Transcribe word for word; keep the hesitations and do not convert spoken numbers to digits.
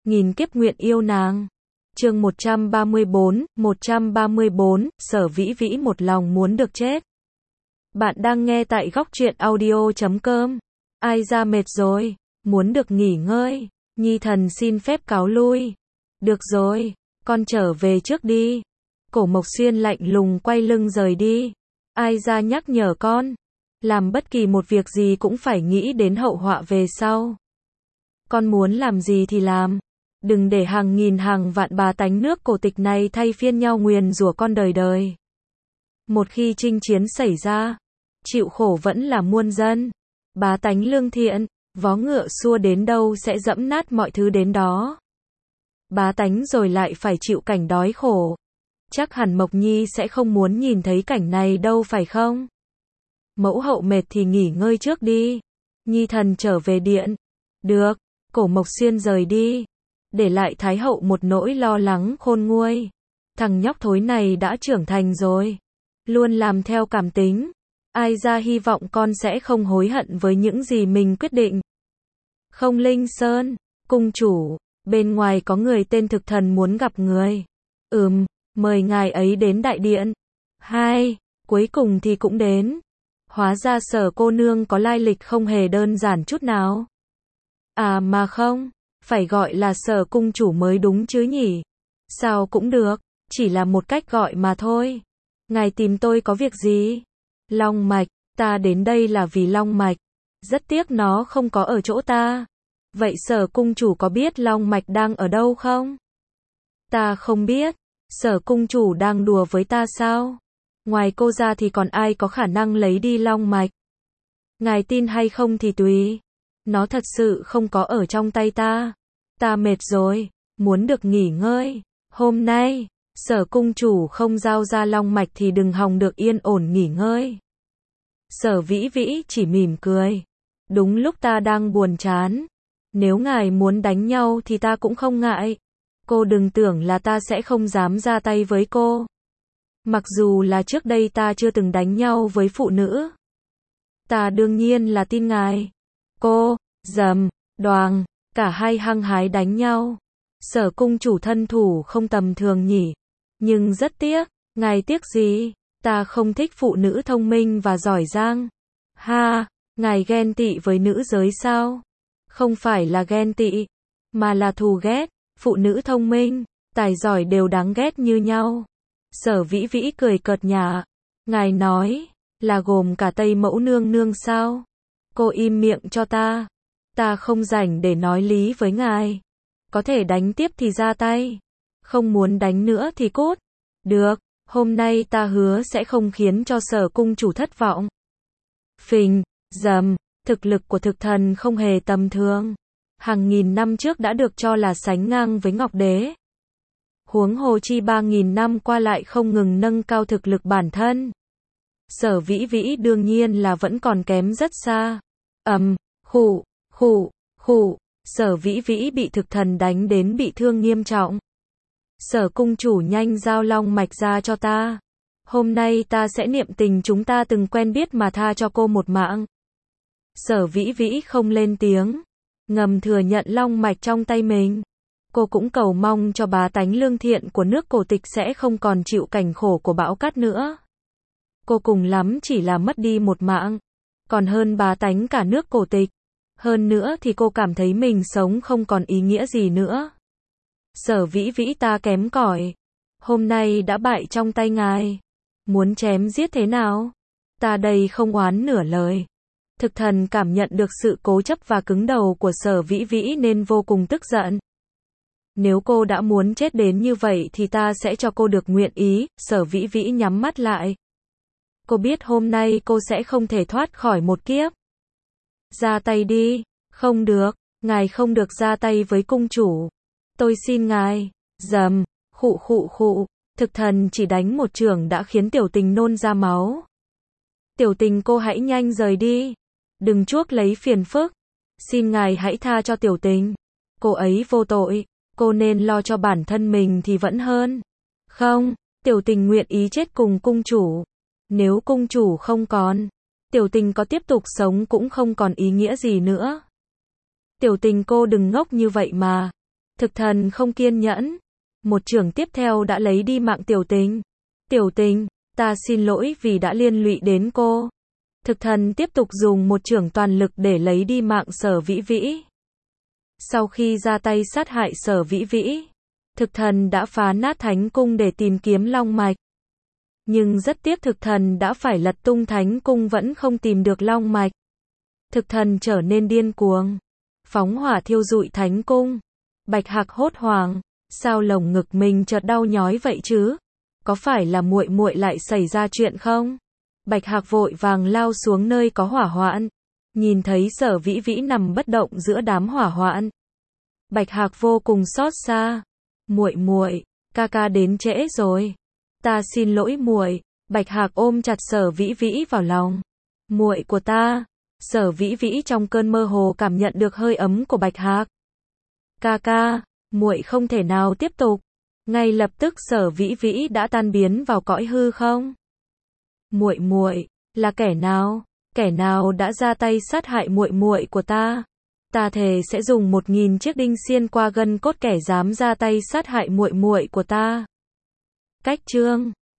nghìn kiếp nguyện yêu nàng. Chương một trăm ba mươi bốn, một trăm ba mươi bốn, Sở Vĩ Vĩ một lòng muốn được chết. Bạn đang nghe tại góc truyện audio chấm com. Ai ra mệt rồi, muốn được nghỉ ngơi, Nhi thần xin phép cáo lui. Được rồi, con trở về trước đi. Cổ Mộc Xuyên lạnh lùng quay lưng rời đi. Ai ra nhắc nhở con, làm bất kỳ một việc gì cũng phải nghĩ đến hậu họa về sau. Con muốn làm gì thì làm, đừng để hàng nghìn hàng vạn bá tánh nước Cổ Tịch này thay phiên nhau nguyền rủa con đời đời. Một khi chinh chiến xảy ra, chịu khổ vẫn là muôn dân. Bá tánh lương thiện, vó ngựa xua đến đâu sẽ dẫm nát mọi thứ đến đó. Bá tánh rồi lại phải chịu cảnh đói khổ. Chắc hẳn Mộc Nhi sẽ không muốn nhìn thấy cảnh này đâu phải không? Mẫu hậu mệt thì nghỉ ngơi trước đi. Nhi thần trở về điện. Được, Cổ Mộc Xuyên rời đi, để lại Thái hậu một nỗi lo lắng khôn nguôi. Thằng nhóc thối này đã trưởng thành rồi, luôn làm theo cảm tính. Ai ra hy vọng con sẽ không hối hận với những gì mình quyết định. Không Linh Sơn, cung chủ, bên ngoài có người tên Thực Thần muốn gặp người. Ừm, mời ngài ấy đến đại điện. Hai, cuối cùng thì cũng đến. Hóa ra Sở cô nương có lai lịch không hề đơn giản chút nào. À mà không, phải gọi là Sở cung chủ mới đúng chứ nhỉ? Sao cũng được, chỉ là một cách gọi mà thôi. Ngài tìm tôi có việc gì? Long mạch, ta đến đây là vì long mạch. Rất tiếc nó không có ở chỗ ta. Vậy Sở cung chủ có biết long mạch đang ở đâu không? Ta không biết. Sở cung chủ đang đùa với ta sao? Ngoài cô ra thì còn ai có khả năng lấy đi long mạch? Ngài tin hay không thì tùy. Nó thật sự không có ở trong tay ta. Ta mệt rồi, muốn được nghỉ ngơi. Hôm nay, Sở cung chủ không giao ra long mạch thì đừng hòng được yên ổn nghỉ ngơi. Sở Vĩ Vĩ chỉ mỉm cười. Đúng lúc ta đang buồn chán. Nếu ngài muốn đánh nhau thì ta cũng không ngại. Cô đừng tưởng là ta sẽ không dám ra tay với cô. Mặc dù là trước đây ta chưa từng đánh nhau với phụ nữ. Ta đương nhiên là tin ngài. Cô, dầm, đoàng, cả hai hăng hái đánh nhau. Sở cung chủ thân thủ không tầm thường nhỉ. Nhưng rất tiếc, ngài tiếc gì? Ta không thích phụ nữ thông minh và giỏi giang. Ha, ngài ghen tị với nữ giới sao? Không phải là ghen tị, mà là thù ghét. Phụ nữ thông minh, tài giỏi đều đáng ghét như nhau. Sở Vĩ Vĩ cười cợt nhả. Ngài nói, là gồm cả Tây Mẫu nương nương sao? Cô im miệng cho ta. Ta không rảnh để nói lý với ngài. Có thể đánh tiếp thì ra tay. Không muốn đánh nữa thì cút. Được, hôm nay ta hứa sẽ không khiến cho Sở cung chủ thất vọng. Phình, dầm, thực lực của Thực Thần không hề tầm thường. Hàng nghìn năm trước đã được cho là sánh ngang với Ngọc Đế. Huống hồ chi ba nghìn năm qua lại không ngừng nâng cao thực lực bản thân. Sở Vĩ Vĩ đương nhiên là vẫn còn kém rất xa. Ầm, um, khụ, khụ, khụ, Sở Vĩ Vĩ bị Thực Thần đánh đến bị thương nghiêm trọng. Sở cung chủ nhanh giao long mạch ra cho ta. Hôm nay ta sẽ niệm tình chúng ta từng quen biết mà tha cho cô một mạng. Sở Vĩ Vĩ không lên tiếng, ngầm thừa nhận long mạch trong tay mình. Cô cũng cầu mong cho bá tánh lương thiện của nước Cổ Tịch sẽ không còn chịu cảnh khổ của bão cát nữa. Cô cùng lắm chỉ là mất đi một mạng, còn hơn bá tánh cả nước Cổ Tịch. Hơn nữa thì cô cảm thấy mình sống không còn ý nghĩa gì nữa. Sở Vĩ Vĩ ta kém cỏi, hôm nay đã bại trong tay ngài. Muốn chém giết thế nào? Ta đây không oán nửa lời. Thực Thần cảm nhận được sự cố chấp và cứng đầu của Sở Vĩ Vĩ nên vô cùng tức giận. Nếu cô đã muốn chết đến như vậy thì ta sẽ cho cô được nguyện ý. Sở Vĩ Vĩ nhắm mắt lại. Cô biết hôm nay cô sẽ không thể thoát khỏi một kiếp. Ra tay đi. Không được, ngài không được ra tay với cung chủ. Tôi xin ngài. Dầm, khụ khụ khụ. Thực Thần chỉ đánh một chưởng đã khiến Tiểu Tình nôn ra máu. Tiểu Tình cô hãy nhanh rời đi. Đừng chuốc lấy phiền phức. Xin ngài hãy tha cho Tiểu Tình. Cô ấy vô tội. Cô nên lo cho bản thân mình thì vẫn hơn. Không, Tiểu Tình nguyện ý chết cùng cung chủ. Nếu cung chủ không còn, Tiểu Tình có tiếp tục sống cũng không còn ý nghĩa gì nữa. Tiểu Tình cô đừng ngốc như vậy mà. Thực thần không kiên nhẫn. Một chưởng tiếp theo đã lấy đi mạng Tiểu Tình. Tiểu Tình, ta xin lỗi vì đã liên lụy đến cô. Thực thần tiếp tục dùng một chưởng toàn lực để lấy đi mạng Sở Vĩ Vĩ. Sau khi ra tay sát hại Sở Vĩ Vĩ, thực thần đã phá nát thánh cung để tìm kiếm long mạch. Nhưng rất tiếc thực thần đã phải lật tung thánh cung vẫn không tìm được long mạch. Thực thần trở nên điên cuồng, phóng hỏa thiêu rụi thánh cung. Bạch Hạc hốt hoảng, sao lồng ngực mình chợt đau nhói vậy chứ? Có phải là muội muội lại xảy ra chuyện không? Bạch Hạc vội vàng lao xuống nơi có hỏa hoạn, nhìn thấy Sở Vĩ Vĩ nằm bất động giữa đám hỏa hoạn. Bạch Hạc vô cùng xót xa. Muội muội, ca ca đến trễ rồi. Ta xin lỗi muội. Bạch Hạc ôm chặt Sở Vĩ Vĩ vào lòng. Muội của ta. Sở Vĩ Vĩ trong cơn mơ hồ cảm nhận được hơi ấm của Bạch Hạc. Ca ca, muội không thể nào tiếp tục. Ngay lập tức Sở Vĩ Vĩ đã tan biến vào cõi hư không. Muội muội, là kẻ nào? Kẻ nào đã ra tay sát hại muội muội của ta? Ta thề sẽ dùng một nghìn chiếc đinh xiên qua gân cốt kẻ dám ra tay sát hại muội muội của ta. Cách chương